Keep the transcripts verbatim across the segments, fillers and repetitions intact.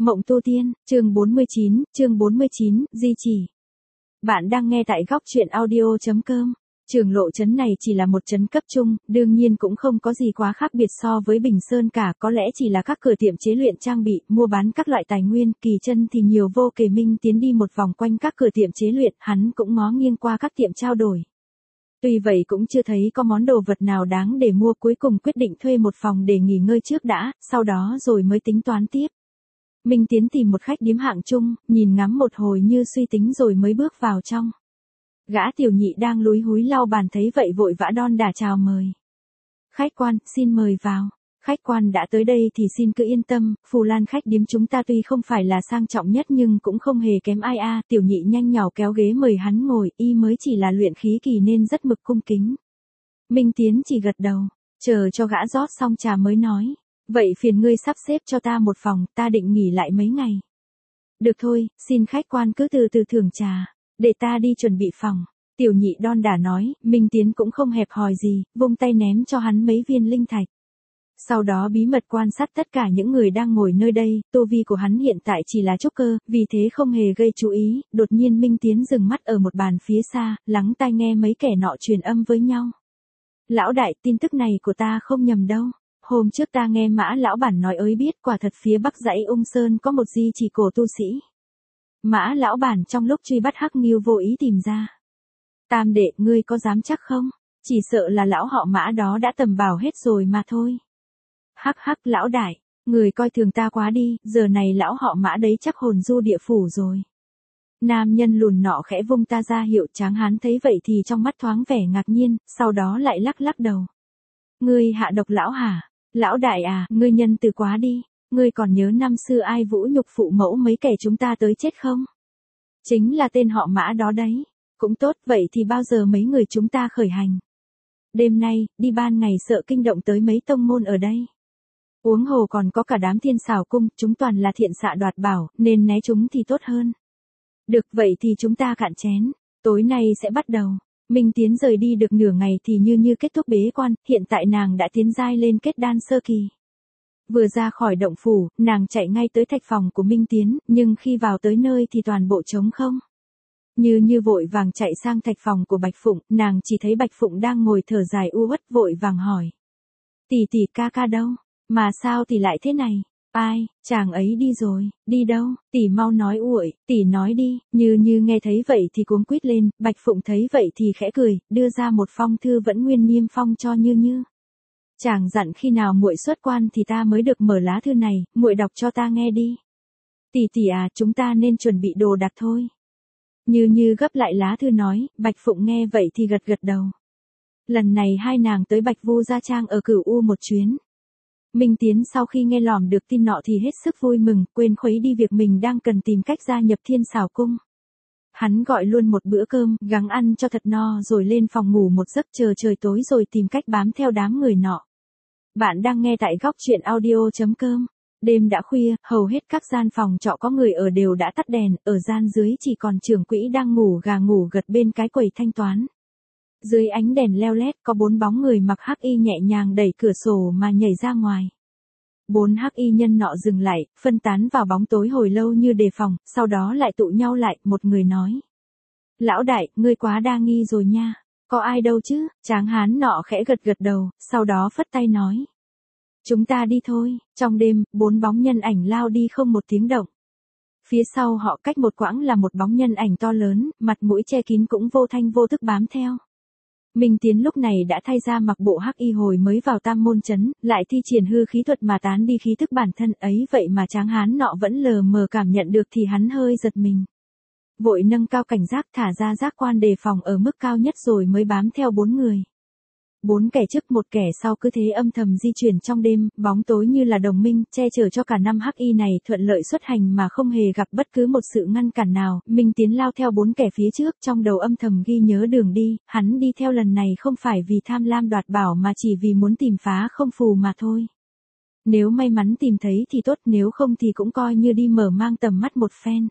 Mộng tu tiên, chương bốn mươi chín, chương bốn mươi chín, di chỉ. Bạn đang nghe tại góc truyện audio chấm com. Trường lộ trấn này chỉ là một trấn cấp trung, đương nhiên cũng không có gì quá khác biệt so với Bình Sơn cả, có lẽ chỉ là các cửa tiệm chế luyện trang bị, mua bán các loại tài nguyên, kỳ chân thì nhiều vô kể. Minh tiến đi một vòng quanh các cửa tiệm chế luyện, hắn cũng ngó nghiêng qua các tiệm trao đổi. Tuy vậy cũng chưa thấy có món đồ vật nào đáng để mua, cuối cùng quyết định thuê một phòng để nghỉ ngơi trước đã, sau đó rồi mới tính toán tiếp. Minh tiến tìm một khách điếm hạng trung, nhìn ngắm một hồi như suy tính rồi mới bước vào trong. Gã tiểu nhị đang lúi húi lau bàn thấy vậy vội vã đon đả chào mời. Khách quan, xin mời vào. Khách quan đã tới đây thì xin cứ yên tâm, Phù Lan khách điếm chúng ta tuy không phải là sang trọng nhất nhưng cũng không hề kém ai a. À. Tiểu nhị nhanh nhảu kéo ghế mời hắn ngồi, y mới chỉ là luyện khí kỳ nên rất mực cung kính. Minh tiến chỉ gật đầu, chờ cho gã rót xong trà mới nói. Vậy phiền ngươi sắp xếp cho ta một phòng, ta định nghỉ lại mấy ngày. Được thôi, xin khách quan cứ từ từ thưởng trà, để ta đi chuẩn bị phòng. Tiểu nhị đon đả nói, Minh tiến cũng không hẹp hòi gì, vung tay ném cho hắn mấy viên linh thạch. Sau đó bí mật quan sát tất cả những người đang ngồi nơi đây, tu vi của hắn hiện tại chỉ là trúc cơ, vì thế không hề gây chú ý. Đột nhiên Minh tiến dừng mắt ở một bàn phía xa, lắng tai nghe mấy kẻ nọ truyền âm với nhau. Lão đại, tin tức này của ta không nhầm đâu. Hôm trước ta nghe Mã lão bản nói ới biết, quả thật phía bắc dãy Ung Sơn có một di chỉ cổ tu sĩ. Mã lão bản trong lúc truy bắt Hắc Nghiêu vô ý tìm ra. Tam đệ, ngươi có dám chắc không? Chỉ sợ là lão họ Mã đó đã tầm bảo hết rồi mà thôi. Hắc hắc lão đại, người coi thường ta quá đi, giờ này lão họ Mã đấy chắc hồn du địa phủ rồi. Nam nhân lùn nọ khẽ vung ta ra hiệu. Tráng hán thấy vậy thì trong mắt thoáng vẻ ngạc nhiên, sau đó lại lắc lắc đầu. Ngươi hạ độc lão hả? Lão đại à, ngươi nhân từ quá đi, ngươi còn nhớ năm xưa ai vũ nhục phụ mẫu mấy kẻ chúng ta tới chết không? Chính là tên họ Mã đó đấy. Cũng tốt, vậy thì bao giờ mấy người chúng ta khởi hành? Đêm nay, đi ban ngày sợ kinh động tới mấy tông môn ở đây. Huống hồ còn có cả đám Thiên Xảo cung, chúng toàn là thiện xạ đoạt bảo, nên né chúng thì tốt hơn. Được, vậy thì chúng ta cạn chén, tối nay sẽ bắt đầu. Minh tiến rời đi được nửa ngày thì như như kết thúc bế quan, hiện tại nàng đã tiến giai lên kết đan sơ kỳ. Vừa ra khỏi động phủ, nàng chạy ngay tới thạch phòng của Minh tiến, nhưng khi vào tới nơi thì toàn bộ trống không. Như như vội vàng chạy sang thạch phòng của Bạch Phụng, nàng chỉ thấy Bạch Phụng đang ngồi thở dài u uất, vội vàng hỏi. Tỷ tỷ ca ca đâu? Mà sao tỷ lại thế này? Ai, chàng ấy đi rồi, đi đâu? Tỷ mau nói uội, tỷ nói đi. Như như nghe thấy vậy thì cuống quýt lên, Bạch Phụng thấy vậy thì khẽ cười, đưa ra một phong thư vẫn nguyên niêm phong cho Như Như. Chàng dặn khi nào muội xuất quan thì ta mới được mở lá thư này, muội đọc cho ta nghe đi. Tỷ tỷ à, chúng ta nên chuẩn bị đồ đạc thôi. Như Như gấp lại lá thư nói, Bạch Phụng nghe vậy thì gật gật đầu. Lần này hai nàng tới Bạch Vu Gia Trang ở Cửu U một chuyến. Minh tiến sau khi nghe lỏm được tin nọ thì hết sức vui mừng, quên khuấy đi việc mình đang cần tìm cách gia nhập Thiên Xảo cung. Hắn gọi luôn một bữa cơm, gắng ăn cho thật no rồi lên phòng ngủ một giấc, chờ trời tối rồi tìm cách bám theo đám người nọ. Bạn đang nghe tại góc truyện audio chấm com. Đêm đã khuya, hầu hết các gian phòng trọ có người ở đều đã tắt đèn, ở gian dưới chỉ còn trưởng quỹ đang ngủ gà ngủ gật bên cái quầy thanh toán. Dưới ánh đèn leo lét có bốn bóng người mặc hắc y nhẹ nhàng đẩy cửa sổ mà nhảy ra ngoài. Bốn hắc y nhân nọ dừng lại, phân tán vào bóng tối hồi lâu như đề phòng, sau đó lại tụ nhau lại, một người nói. Lão đại, ngươi quá đa nghi rồi nha, có ai đâu chứ? Tráng hán nọ khẽ gật gật đầu, sau đó phất tay nói. Chúng ta đi thôi. Trong đêm, bốn bóng nhân ảnh lao đi không một tiếng động. Phía sau họ cách một quãng là một bóng nhân ảnh to lớn, mặt mũi che kín cũng vô thanh vô tức bám theo. Minh tiến lúc này đã thay ra mặc bộ hắc y hồi mới vào Tam Môn Trấn, lại thi triển hư khí thuật mà tán đi khí thức bản thân ấy, vậy mà tráng hán nọ vẫn lờ mờ cảm nhận được thì hắn hơi giật mình. Vội nâng cao cảnh giác, thả ra giác quan đề phòng ở mức cao nhất rồi mới bám theo bốn người. Bốn kẻ trước một kẻ sau cứ thế âm thầm di chuyển trong đêm, bóng tối như là đồng minh, che chở cho cả năm hắc y này thuận lợi xuất hành mà không hề gặp bất cứ một sự ngăn cản nào. Minh tiến lao theo bốn kẻ phía trước, trong đầu âm thầm ghi nhớ đường đi, hắn đi theo lần này không phải vì tham lam đoạt bảo mà chỉ vì muốn tìm phá không phù mà thôi. Nếu may mắn tìm thấy thì tốt, nếu không thì cũng coi như đi mở mang tầm mắt một phen.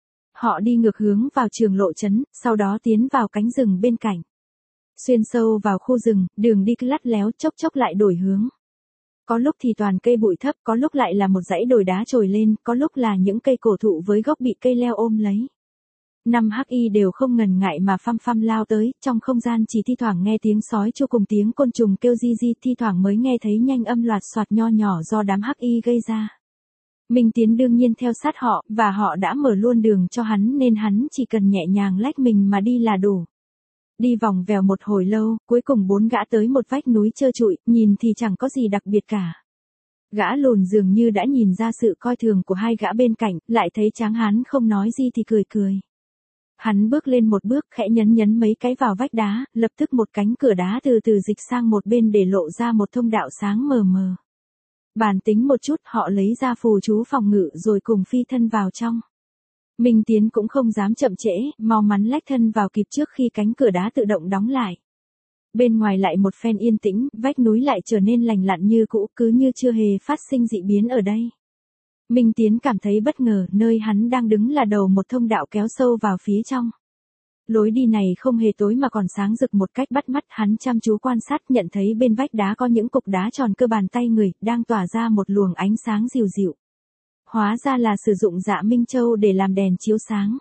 Họ đi ngược hướng vào trường lộ trấn, sau đó tiến vào cánh rừng bên cạnh. Xuyên sâu vào khu rừng, đường đi cứ lắt léo, chốc chốc lại đổi hướng. Có lúc thì toàn cây bụi thấp, có lúc lại là một dãy đồi đá trồi lên, có lúc là những cây cổ thụ với gốc bị cây leo ôm lấy. Năm hắc y đều không ngần ngại mà phăm phăm lao tới, trong không gian chỉ thi thoảng nghe tiếng sói chu cùng tiếng côn trùng kêu ri ri, thi thoảng mới nghe thấy nhanh âm loạt soạt nho nhỏ do đám hắc y gây ra. Minh Tiến đương nhiên theo sát họ, và họ đã mở luôn đường cho hắn nên hắn chỉ cần nhẹ nhàng lách mình mà đi là đủ. Đi vòng vèo một hồi lâu, cuối cùng bốn gã tới một vách núi trơ trụi, nhìn thì chẳng có gì đặc biệt cả. Gã lùn dường như đã nhìn ra sự coi thường của hai gã bên cạnh, lại thấy Tráng Hán không nói gì thì cười cười. Hắn bước lên một bước, khẽ nhấn nhấn mấy cái vào vách đá, lập tức một cánh cửa đá từ từ dịch sang một bên để lộ ra một thông đạo sáng mờ mờ. Bàn tính một chút, họ lấy ra phù chú phòng ngự rồi cùng phi thân vào trong. Minh Tiến cũng không dám chậm trễ, mau mắn lách thân vào kịp trước khi cánh cửa đá tự động đóng lại. Bên ngoài lại một phen yên tĩnh, vách núi lại trở nên lành lặn như cũ, cứ như chưa hề phát sinh dị biến ở đây. Minh Tiến cảm thấy bất ngờ, nơi hắn đang đứng là đầu một thông đạo kéo sâu vào phía trong. Lối đi này không hề tối mà còn sáng rực một cách bắt mắt, hắn chăm chú quan sát nhận thấy bên vách đá có những cục đá tròn cơ bàn tay người, đang tỏa ra một luồng ánh sáng dịu dịu. Hóa ra là sử dụng Dạ Minh Châu để làm đèn chiếu sáng.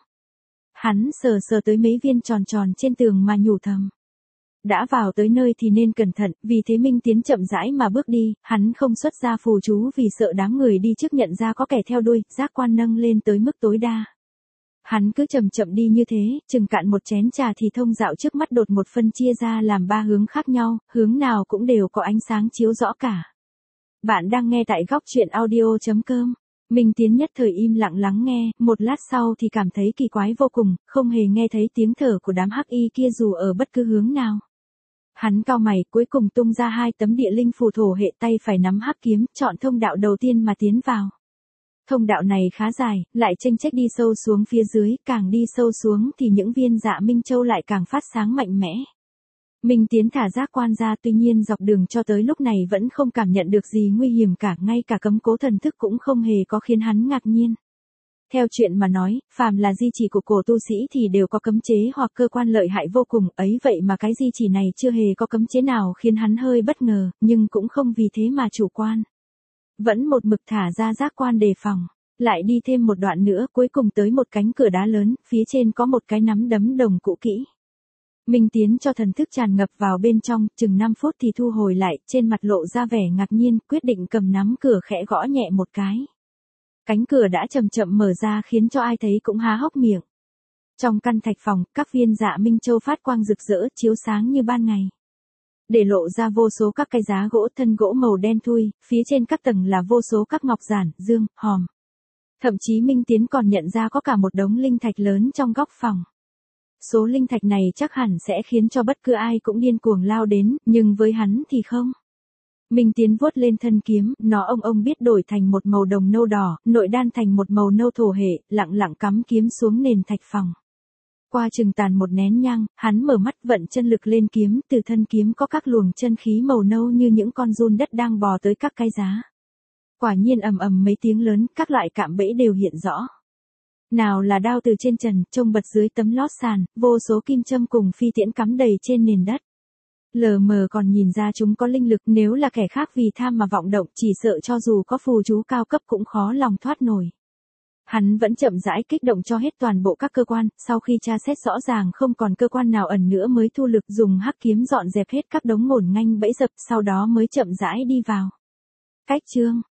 Hắn sờ sờ tới mấy viên tròn tròn trên tường mà nhủ thầm. Đã vào tới nơi thì nên cẩn thận, vì thế Minh Tiến chậm rãi mà bước đi, hắn không xuất ra phù chú vì sợ đám người đi trước nhận ra có kẻ theo đuôi, giác quan nâng lên tới mức tối đa. Hắn cứ chậm chậm đi như thế, chừng cạn một chén trà thì thông dạo trước mắt đột một phân chia ra làm ba hướng khác nhau, hướng nào cũng đều có ánh sáng chiếu rõ cả. Bạn đang nghe tại góc truyện audio chấm com. Minh Tiến nhất thời im lặng lắng nghe, một lát sau thì cảm thấy kỳ quái vô cùng, không hề nghe thấy tiếng thở của đám hắc y kia dù ở bất cứ hướng nào. Hắn cau mày, cuối cùng tung ra hai tấm địa linh phù thổ hệ, tay phải nắm hắc kiếm, chọn thông đạo đầu tiên mà tiến vào. Thông đạo này khá dài, lại chênh chếch đi sâu xuống phía dưới, càng đi sâu xuống thì những viên Dạ Minh Châu lại càng phát sáng mạnh mẽ. Minh Tiến thả giác quan ra, tuy nhiên dọc đường cho tới lúc này vẫn không cảm nhận được gì nguy hiểm cả, ngay cả cấm cố thần thức cũng không hề có khiến hắn ngạc nhiên. Theo chuyện mà nói, phàm là di chỉ của cổ tu sĩ thì đều có cấm chế hoặc cơ quan lợi hại vô cùng, ấy vậy mà cái di chỉ này chưa hề có cấm chế nào khiến hắn hơi bất ngờ, nhưng cũng không vì thế mà chủ quan. Vẫn một mực thả ra giác quan đề phòng, lại đi thêm một đoạn nữa, cuối cùng tới một cánh cửa đá lớn, phía trên có một cái nắm đấm đồng cũ kỹ. Minh Tiến cho thần thức tràn ngập vào bên trong, chừng năm phút thì thu hồi lại, trên mặt lộ ra vẻ ngạc nhiên, quyết định cầm nắm cửa khẽ gõ nhẹ một cái. Cánh cửa đã chậm chậm mở ra khiến cho ai thấy cũng há hốc miệng. Trong căn thạch phòng, các viên Dạ Minh Châu phát quang rực rỡ, chiếu sáng như ban ngày. Để lộ ra vô số các cây giá gỗ, thân gỗ màu đen thui, phía trên các tầng là vô số các ngọc giản, dương, hòm. Thậm chí Minh Tiến còn nhận ra có cả một đống linh thạch lớn trong góc phòng. Số linh thạch này chắc hẳn sẽ khiến cho bất cứ ai cũng điên cuồng lao đến, nhưng với hắn thì không. Minh Tiến vuốt lên thân kiếm, nó ông ông biết đổi thành một màu đồng nâu đỏ, nội đan thành một màu nâu thổ hệ, lặng lặng cắm kiếm xuống nền thạch phòng. Qua chừng tàn một nén nhang, hắn mở mắt vận chân lực lên kiếm, từ thân kiếm có các luồng chân khí màu nâu như những con giun đất đang bò tới các cái giá. Quả nhiên ầm ầm mấy tiếng lớn, các loại cạm bẫy đều hiện rõ. Nào là đao từ trên trần, trông bật dưới tấm lót sàn, vô số kim châm cùng phi tiễn cắm đầy trên nền đất. Lờ mờ còn nhìn ra chúng có linh lực, nếu là kẻ khác vì tham mà vọng động, chỉ sợ cho dù có phù chú cao cấp cũng khó lòng thoát nổi. Hắn vẫn chậm rãi kích động cho hết toàn bộ các cơ quan, sau khi tra xét rõ ràng không còn cơ quan nào ẩn nữa mới thu lực dùng hắc kiếm dọn dẹp hết các đống ngổn ngang bẫy dập, sau đó mới chậm rãi đi vào. Cách chương